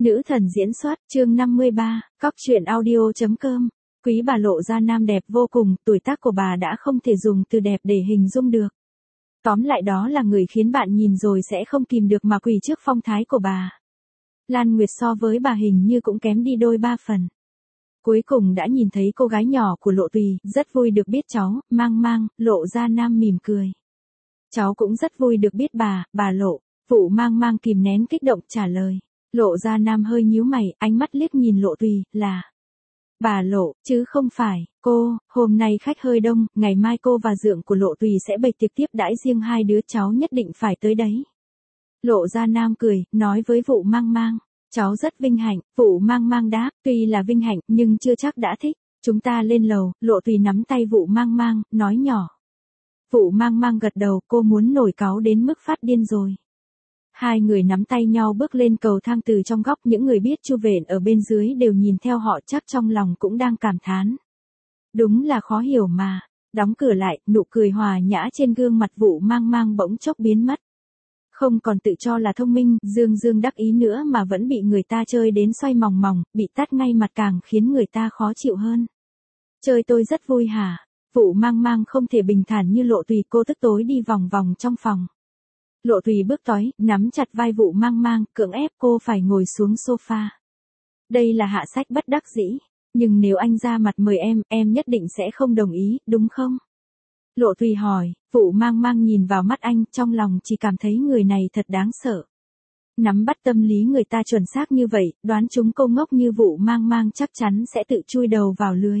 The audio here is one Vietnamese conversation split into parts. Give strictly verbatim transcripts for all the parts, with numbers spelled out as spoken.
Nữ thần diễn xuất, chương năm mươi ba, cóc truyện audio chấm com. Quý bà Lộ Gia Nam đẹp vô cùng, tuổi tác của bà đã không thể dùng từ đẹp để hình dung được. Tóm lại đó là người khiến bạn nhìn rồi sẽ không kìm được mà quỳ trước phong thái của bà. Lan Nguyệt so với bà hình như cũng kém đi đôi ba phần. Cuối cùng đã nhìn thấy cô gái nhỏ của Lộ Tùy, rất vui được biết cháu, Mang Mang. Lộ Gia Nam mỉm cười. Cháu cũng rất vui được biết bà, bà Lộ. Vụ Mang Mang kìm nén kích động trả lời. Lộ Gia Nam hơi nhíu mày, ánh mắt liếc nhìn Lộ Tùy, là bà Lộ, chứ không phải, cô. Hôm nay khách hơi đông, ngày mai cô và dượng của Lộ Tùy sẽ bày tiệc tiếp đãi riêng hai đứa cháu nhất định phải tới đấy. Lộ Gia Nam cười, nói với Vụ Mang Mang, cháu rất vinh hạnh. Vụ Mang Mang đáp, tuy là vinh hạnh, nhưng chưa chắc đã thích. Chúng ta lên lầu. Lộ Tùy nắm tay Vụ Mang Mang, nói nhỏ. Vụ Mang Mang gật đầu, cô muốn nổi cáu đến mức phát điên rồi. Hai người nắm tay nhau bước lên cầu thang, từ trong góc những người biết chu vện ở bên dưới đều nhìn theo họ, chắc trong lòng cũng đang cảm thán. Đúng là khó hiểu mà. Đóng cửa lại, nụ cười hòa nhã trên gương mặt Vụ Mang Mang bỗng chốc biến mất. Không còn tự cho là thông minh, dương dương đắc ý nữa mà vẫn bị người ta chơi đến xoay mòng mòng, bị tát ngay mặt càng khiến người ta khó chịu hơn. Chơi tôi rất vui hả? Vụ Mang Mang không thể bình thản như Lộ Tùy, cô tức tối đi vòng vòng trong phòng. Lộ Tùy bước tới, nắm chặt vai Vụ Mang Mang, cưỡng ép cô phải ngồi xuống sofa. Đây là hạ sách bất đắc dĩ, nhưng nếu anh ra mặt mời em, em nhất định sẽ không đồng ý, đúng không? Lộ Tùy hỏi. Vụ Mang Mang nhìn vào mắt anh, trong lòng chỉ cảm thấy người này thật đáng sợ. Nắm bắt tâm lý người ta chuẩn xác như vậy, đoán chúng cô ngốc như Vụ Mang Mang chắc chắn sẽ tự chui đầu vào lưới.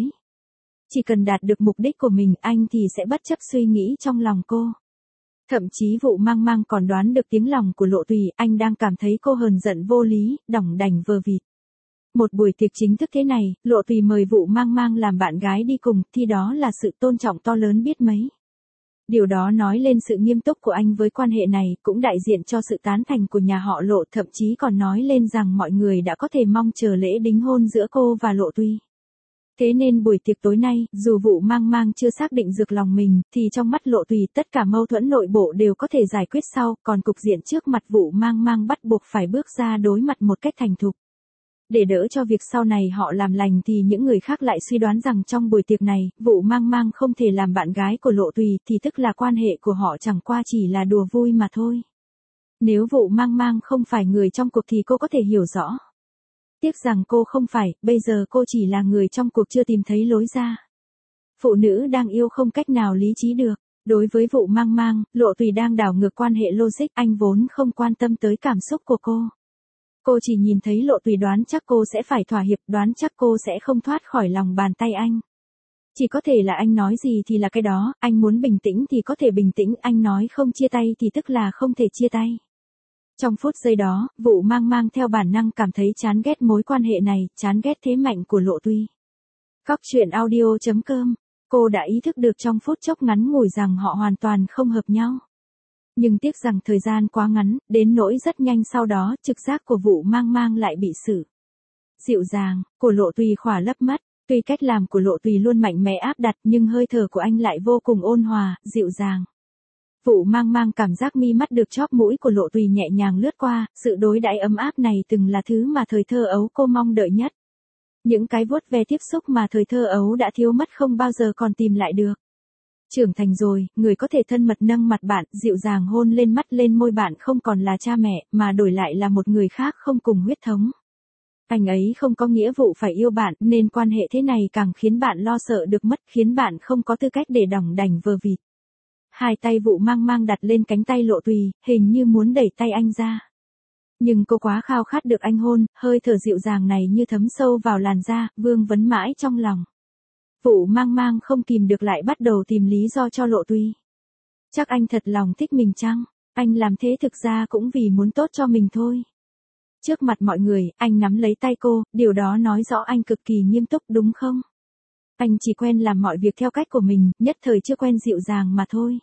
Chỉ cần đạt được mục đích của mình, anh thì sẽ bất chấp suy nghĩ trong lòng cô. Thậm chí Vụ Mang Mang còn đoán được tiếng lòng của Lộ Tùy, anh đang cảm thấy cô hờn giận vô lý, đỏng đành vờ vịt. Một buổi tiệc chính thức thế này, Lộ Tùy mời Vụ Mang Mang làm bạn gái đi cùng, thì đó là sự tôn trọng to lớn biết mấy. Điều đó nói lên sự nghiêm túc của anh với quan hệ này, cũng đại diện cho sự tán thành của nhà họ Lộ, thậm chí còn nói lên rằng mọi người đã có thể mong chờ lễ đính hôn giữa cô và Lộ Tùy. Thế nên buổi tiệc tối nay, dù Vụ Mang Mang chưa xác định được lòng mình, thì trong mắt Lộ Tùy tất cả mâu thuẫn nội bộ đều có thể giải quyết sau, còn cục diện trước mặt Vụ Mang Mang bắt buộc phải bước ra đối mặt một cách thành thục. Để đỡ cho việc sau này họ làm lành thì những người khác lại suy đoán rằng trong buổi tiệc này, Vụ Mang Mang không thể làm bạn gái của Lộ Tùy, thì tức là quan hệ của họ chẳng qua chỉ là đùa vui mà thôi. Nếu Vụ Mang Mang không phải người trong cuộc thì cô có thể hiểu rõ. Tiếc rằng cô không phải, bây giờ cô chỉ là người trong cuộc chưa tìm thấy lối ra. Phụ nữ đang yêu không cách nào lý trí được. Đối với Vụ Mang Mang, Lộ Tùy đang đảo ngược quan hệ logic, anh vốn không quan tâm tới cảm xúc của cô. Cô chỉ nhìn thấy Lộ Tùy đoán chắc cô sẽ phải thỏa hiệp, đoán chắc cô sẽ không thoát khỏi lòng bàn tay anh. Chỉ có thể là anh nói gì thì là cái đó, anh muốn bình tĩnh thì có thể bình tĩnh, anh nói không chia tay thì tức là không thể chia tay. Trong phút giây đó, Vụ Mang Mang theo bản năng cảm thấy chán ghét mối quan hệ này, chán ghét thế mạnh của Lộ Tùy. Cóc truyện audio chấm com. Cô đã ý thức được trong phút chốc ngắn ngủi rằng họ hoàn toàn không hợp nhau. Nhưng tiếc rằng thời gian quá ngắn, đến nỗi rất nhanh sau đó, trực giác của Vụ Mang Mang lại bị xử. Dịu dàng, của Lộ Tùy khỏa lấp mắt. Tuy cách làm của Lộ Tùy luôn mạnh mẽ áp đặt, nhưng hơi thở của anh lại vô cùng ôn hòa, dịu dàng. Vụ Mang Mang cảm giác mi mắt được chóp mũi của Lộ Tùy nhẹ nhàng lướt qua, sự đối đãi ấm áp này từng là thứ mà thời thơ ấu cô mong đợi nhất. Những cái vuốt ve tiếp xúc mà thời thơ ấu đã thiếu mất không bao giờ còn tìm lại được. Trưởng thành rồi, người có thể thân mật nâng mặt bạn, dịu dàng hôn lên mắt lên môi bạn không còn là cha mẹ, mà đổi lại là một người khác không cùng huyết thống. Anh ấy không có nghĩa vụ phải yêu bạn, nên quan hệ thế này càng khiến bạn lo sợ được mất, khiến bạn không có tư cách để đỏng đành vờ vịt. Hai tay Vụ Mang Mang đặt lên cánh tay Lộ Tùy, hình như muốn đẩy tay anh ra. Nhưng cô quá khao khát được anh hôn, hơi thở dịu dàng này như thấm sâu vào làn da, vương vấn mãi trong lòng. Vụ Mang Mang không kìm được lại bắt đầu tìm lý do cho Lộ Tùy. Chắc anh thật lòng thích mình chăng? Anh làm thế thực ra cũng vì muốn tốt cho mình thôi. Trước mặt mọi người, anh nắm lấy tay cô, điều đó nói rõ anh cực kỳ nghiêm túc đúng không? Anh chỉ quen làm mọi việc theo cách của mình, nhất thời chưa quen dịu dàng mà thôi.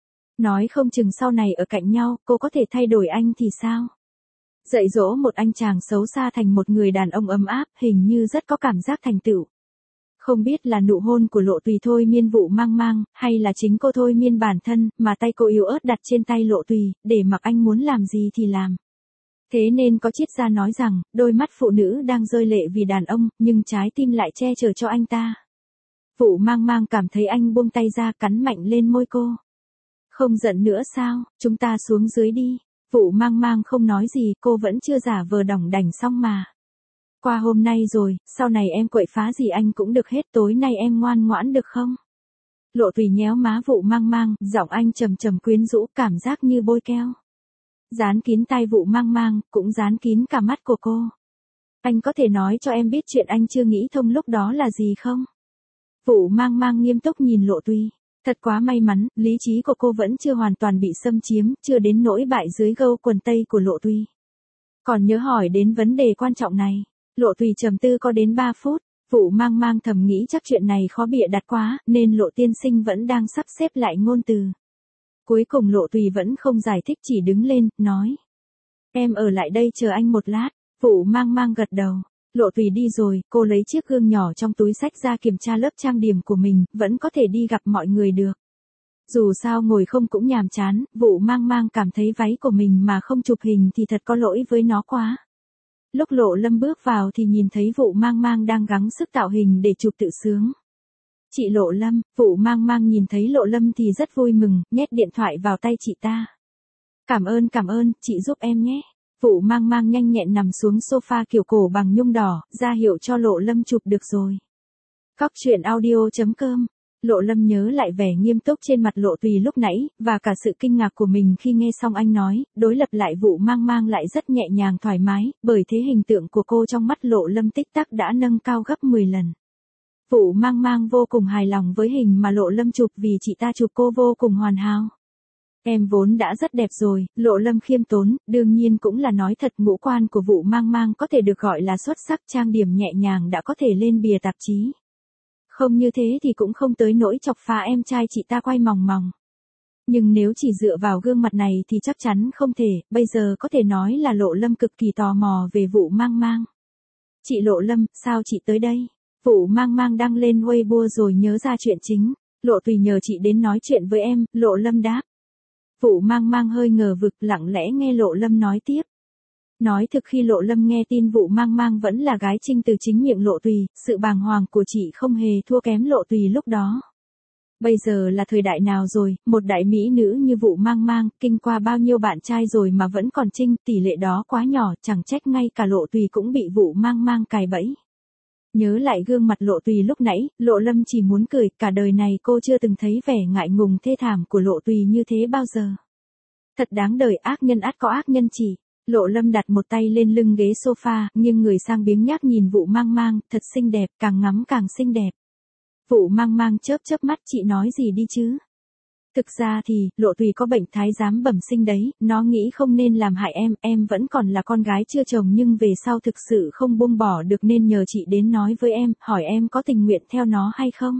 Nói không chừng sau này ở cạnh nhau, cô có thể thay đổi anh thì sao? Dạy dỗ một anh chàng xấu xa thành một người đàn ông ấm áp, hình như rất có cảm giác thành tựu. Không biết là nụ hôn của Lộ Tùy thôi miên Vụ Mang Mang, hay là chính cô thôi miên bản thân, mà tay cô yếu ớt đặt trên tay Lộ Tùy, để mặc anh muốn làm gì thì làm. Thế nên có triết gia nói rằng, đôi mắt phụ nữ đang rơi lệ vì đàn ông, nhưng trái tim lại che chở cho anh ta. Vụ mang mang cảm thấy anh buông tay ra cắn mạnh lên môi cô. Không giận nữa sao, chúng ta xuống dưới đi. Vụ mang mang không nói gì, cô vẫn chưa giả vờ đỏng đảnh xong mà. Qua hôm nay rồi, sau này em quậy phá gì anh cũng được hết, tối nay em ngoan ngoãn được không? Lộ Tùy nhéo má Vụ mang mang, giọng anh trầm trầm quyến rũ, cảm giác như bôi keo. Dán kín tai Vụ mang mang, cũng dán kín cả mắt của cô. Anh có thể nói cho em biết chuyện anh chưa nghĩ thông lúc đó là gì không? Vụ mang mang nghiêm túc nhìn Lộ Tùy. Thật quá may mắn, lý trí của cô vẫn chưa hoàn toàn bị xâm chiếm, chưa đến nỗi bại dưới gâu quần tây của Lộ Tùy. Còn nhớ hỏi đến vấn đề quan trọng này. Lộ Tùy trầm tư có đến ba phút, Vụ mang mang thầm nghĩ chắc chuyện này khó bịa đặt quá, nên Lộ tiên sinh vẫn đang sắp xếp lại ngôn từ. Cuối cùng Lộ Tùy vẫn không giải thích, chỉ đứng lên, nói. Em ở lại đây chờ anh một lát. Vụ mang mang gật đầu. Lộ Tùy đi rồi, cô lấy chiếc gương nhỏ trong túi xách ra kiểm tra lớp trang điểm của mình, vẫn có thể đi gặp mọi người được. Dù sao ngồi không cũng nhàm chán, Vụ mang mang cảm thấy váy của mình mà không chụp hình thì thật có lỗi với nó quá. Lúc Lộ Lâm bước vào thì nhìn thấy Vụ mang mang đang gắng sức tạo hình để chụp tự sướng. Chị Lộ Lâm, Vụ mang mang nhìn thấy Lộ Lâm thì rất vui mừng, nhét điện thoại vào tay chị ta. Cảm ơn cảm ơn, chị giúp em nhé. Vụ mang mang nhanh nhẹn nằm xuống sofa kiểu cổ bằng nhung đỏ, ra hiệu cho Lộ Lâm chụp được rồi. Cóc truyện audio chấm com. Lộ Lâm nhớ lại vẻ nghiêm túc trên mặt Lộ Tùy lúc nãy, và cả sự kinh ngạc của mình khi nghe xong anh nói, đối lập lại Vụ mang mang lại rất nhẹ nhàng thoải mái, bởi thế hình tượng của cô trong mắt Lộ Lâm tích tắc đã nâng cao gấp mười lần. Vụ mang mang vô cùng hài lòng với hình mà Lộ Lâm chụp vì chị ta chụp cô vô cùng hoàn hảo. Em vốn đã rất đẹp rồi, Lộ Lâm khiêm tốn, đương nhiên cũng là nói thật, ngũ quan của Vụ mang mang có thể được gọi là xuất sắc, trang điểm nhẹ nhàng đã có thể lên bìa tạp chí. Không như thế thì cũng không tới nỗi chọc phá em trai chị ta quay mòng mòng. Nhưng nếu chỉ dựa vào gương mặt này thì chắc chắn không thể, bây giờ có thể nói là Lộ Lâm cực kỳ tò mò về Vụ mang mang. Chị Lộ Lâm, sao chị tới đây? Vụ mang mang đăng lên Weibo rồi nhớ ra chuyện chính. Lộ Tùy nhờ chị đến nói chuyện với em, Lộ Lâm đáp. Vụ mang mang hơi ngờ vực, lặng lẽ nghe Lộ Lâm nói tiếp. Nói thực khi Lộ Lâm nghe tin Vụ mang mang vẫn là gái trinh từ chính miệng Lộ Tùy, sự bàng hoàng của chị không hề thua kém Lộ Tùy lúc đó. Bây giờ là thời đại nào rồi, một đại mỹ nữ như Vụ mang mang, kinh qua bao nhiêu bạn trai rồi mà vẫn còn trinh, tỷ lệ đó quá nhỏ, chẳng trách ngay cả Lộ Tùy cũng bị Vụ mang mang cài bẫy. Nhớ lại gương mặt Lộ Tùy lúc nãy, Lộ Lâm chỉ muốn cười, cả đời này cô chưa từng thấy vẻ ngại ngùng thê thảm của Lộ Tùy như thế bao giờ. Thật đáng đời, ác nhân ắt có ác nhân chỉ. Lộ Lâm đặt một tay lên lưng ghế sofa, nhưng người sang biếng nhác nhìn Vụ mang mang, thật xinh đẹp, càng ngắm càng xinh đẹp. Vụ mang mang chớp chớp mắt, chị nói gì đi chứ? Thực ra thì, Lộ Tùy có bệnh thái giám bẩm sinh đấy, nó nghĩ không nên làm hại em, em vẫn còn là con gái chưa chồng nhưng về sau thực sự không buông bỏ được nên nhờ chị đến nói với em, hỏi em có tình nguyện theo nó hay không?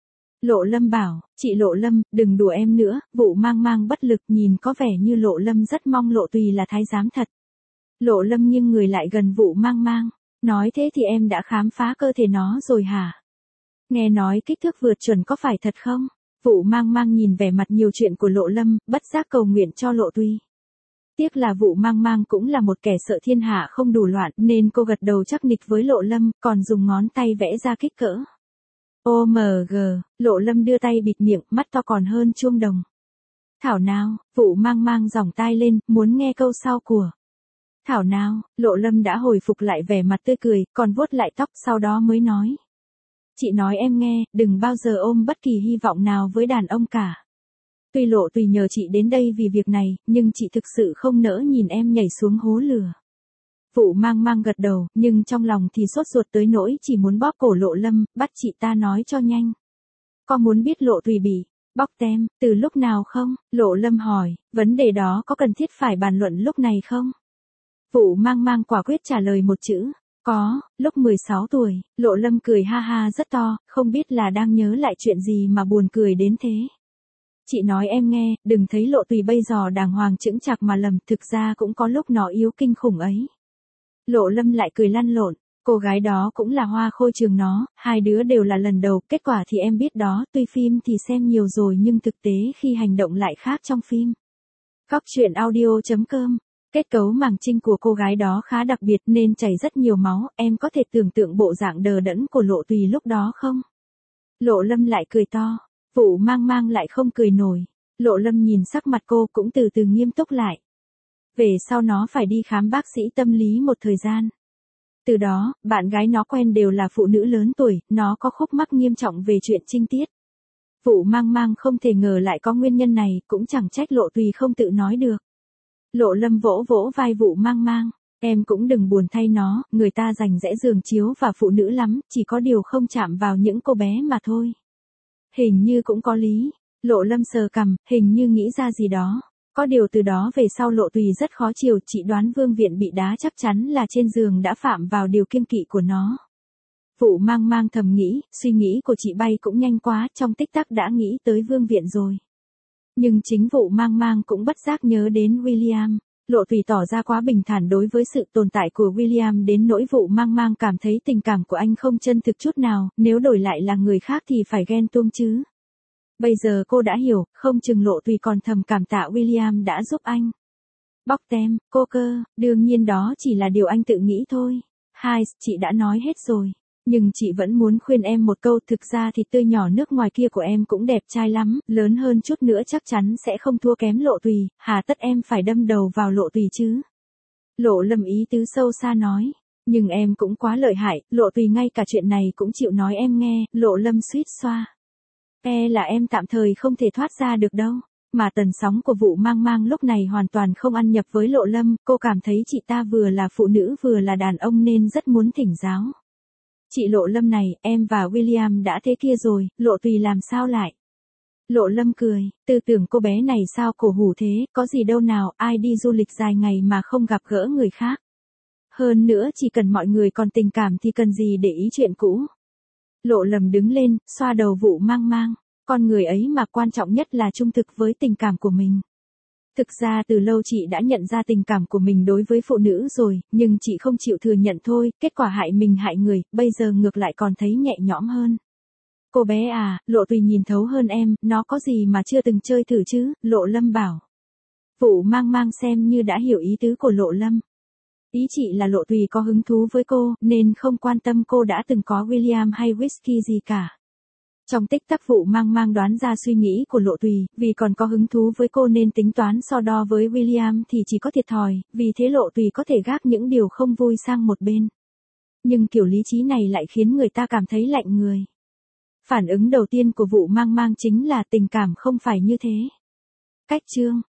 Lộ Lâm bảo, chị Lộ Lâm, đừng đùa em nữa, Vụ mang mang bất lực nhìn có vẻ như Lộ Lâm rất mong Lộ Tùy là thái giám thật. Lộ Lâm nghiêng người lại gần Vụ mang mang, nói thế thì em đã khám phá cơ thể nó rồi hả? Nghe nói kích thước vượt chuẩn có phải thật không? Vụ mang mang nhìn vẻ mặt nhiều chuyện của Lộ Lâm, bất giác cầu nguyện cho Lộ Tùy. Tiếc là Vụ mang mang cũng là một kẻ sợ thiên hạ không đủ loạn nên cô gật đầu chắc nịch với Lộ Lâm, còn dùng ngón tay vẽ ra kích cỡ. ô em giê, Lộ Lâm đưa tay bịt miệng, mắt to còn hơn chuông đồng. Thảo nào, Vụ mang mang giỏng tai lên, muốn nghe câu sau của. Thảo nào, Lộ Lâm đã hồi phục lại vẻ mặt tươi cười, còn vuốt lại tóc sau đó mới nói. Chị nói em nghe, đừng bao giờ ôm bất kỳ hy vọng nào với đàn ông cả. Tuy Lộ Tùy nhờ chị đến đây vì việc này, nhưng chị thực sự không nỡ nhìn em nhảy xuống hố lửa. Vụ mang mang gật đầu, nhưng trong lòng thì sốt ruột tới nỗi chỉ muốn bóp cổ Lộ Lâm, bắt chị ta nói cho nhanh. Có muốn biết Lộ Tùy bị bóc tem từ lúc nào không? Lộ Lâm hỏi, vấn đề đó có cần thiết phải bàn luận lúc này không? Vụ mang mang quả quyết trả lời một chữ. Có, lúc mười sáu tuổi, Lộ Lâm cười ha ha rất to, không biết là đang nhớ lại chuyện gì mà buồn cười đến thế. Chị nói em nghe, đừng thấy Lộ Tùy bây giờ đàng hoàng chững chạc mà lầm, thực ra cũng có lúc nó yếu kinh khủng ấy. Lộ Lâm lại cười lăn lộn, cô gái đó cũng là hoa khôi trường nó, hai đứa đều là lần đầu, kết quả thì em biết đó, tuy phim thì xem nhiều rồi nhưng thực tế khi hành động lại khác trong phim. Cóc truyện audio chấm com Kết cấu màng trinh của cô gái đó khá đặc biệt nên chảy rất nhiều máu, em có thể tưởng tượng bộ dạng đờ đẫn của Lộ Tùy lúc đó không? Lộ Lâm lại cười to, Vũ Mang Mang lại không cười nổi. Lộ Lâm nhìn sắc mặt cô cũng từ từ nghiêm túc lại. Về sau nó phải đi khám bác sĩ tâm lý một thời gian. Từ đó, bạn gái nó quen đều là phụ nữ lớn tuổi, nó có khúc mắc nghiêm trọng về chuyện trinh tiết. Vũ Mang Mang không thể ngờ lại có nguyên nhân này, cũng chẳng trách Lộ Tùy không tự nói được. Lộ Lâm vỗ vỗ vai Vũ Mang Mang, em cũng đừng buồn thay nó, người ta dành rẽ giường chiếu và phụ nữ lắm, chỉ có điều không chạm vào những cô bé mà thôi. Hình như cũng có lý. Lộ Lâm sờ cằm, hình như nghĩ ra gì đó. Có điều từ đó về sau Lộ Tùy rất khó chịu, chị đoán Vương Viện bị đá chắc chắn là trên giường đã phạm vào điều kiêng kỵ của nó. Vũ Mang Mang thầm nghĩ, suy nghĩ của chị bay cũng nhanh quá, trong tích tắc đã nghĩ tới Vương Viện rồi. Nhưng chính Vũ Mang Mang cũng bất giác nhớ đến William. Lộ Tùy tỏ ra quá bình thản đối với sự tồn tại của William đến nỗi Vũ Mang Mang cảm thấy tình cảm của anh không chân thực chút nào, nếu đổi lại là người khác thì phải ghen tuông chứ. Bây giờ cô đã hiểu, không chừng Lộ Tùy còn thầm cảm tạ William đã giúp anh. Bóc tem, cô cơ, đương nhiên đó chỉ là điều anh tự nghĩ thôi. Hai, chị đã nói hết rồi. Nhưng chị vẫn muốn khuyên em một câu, thực ra thì tươi nhỏ nước ngoài kia của em cũng đẹp trai lắm, lớn hơn chút nữa chắc chắn sẽ không thua kém Lộ Tùy, hà tất em phải đâm đầu vào Lộ Tùy chứ. Lộ Lâm ý tứ sâu xa nói, nhưng em cũng quá lợi hại, Lộ Tùy ngay cả chuyện này cũng chịu nói em nghe, Lộ Lâm suýt xoa. E là em tạm thời không thể thoát ra được đâu. Mà tần sóng của Vũ Mang Mang lúc này hoàn toàn không ăn nhập với Lộ Lâm, cô cảm thấy chị ta vừa là phụ nữ vừa là đàn ông nên rất muốn thỉnh giáo. Chị Lộ Lâm này, em và William đã thế kia rồi, Lộ Tùy làm sao lại? Lộ Lâm cười, tư tưởng cô bé này sao cổ hủ thế, có gì đâu nào, ai đi du lịch dài ngày mà không gặp gỡ người khác. Hơn nữa chỉ cần mọi người còn tình cảm thì cần gì để ý chuyện cũ. Lộ Lâm đứng lên, xoa đầu Vũ Mang Mang, con người ấy mà quan trọng nhất là trung thực với tình cảm của mình. Thực ra từ lâu chị đã nhận ra tình cảm của mình đối với phụ nữ rồi, nhưng chị không chịu thừa nhận thôi, kết quả hại mình hại người, bây giờ ngược lại còn thấy nhẹ nhõm hơn. Cô bé à, Lộ Tùy nhìn thấu hơn em, nó có gì mà chưa từng chơi thử chứ, Lộ Lâm bảo. Vũ Mang Mang xem như đã hiểu ý tứ của Lộ Lâm. Ý chị là Lộ Tùy có hứng thú với cô, nên không quan tâm cô đã từng có William hay whisky gì cả. Trong tích tắc Vũ Mang Mang đoán ra suy nghĩ của Lộ Tùy, vì còn có hứng thú với cô nên tính toán so đo với William thì chỉ có thiệt thòi, vì thế Lộ Tùy có thể gác những điều không vui sang một bên. Nhưng kiểu lý trí này lại khiến người ta cảm thấy lạnh người. Phản ứng đầu tiên của Vũ Mang Mang chính là tình cảm không phải như thế. Cách chương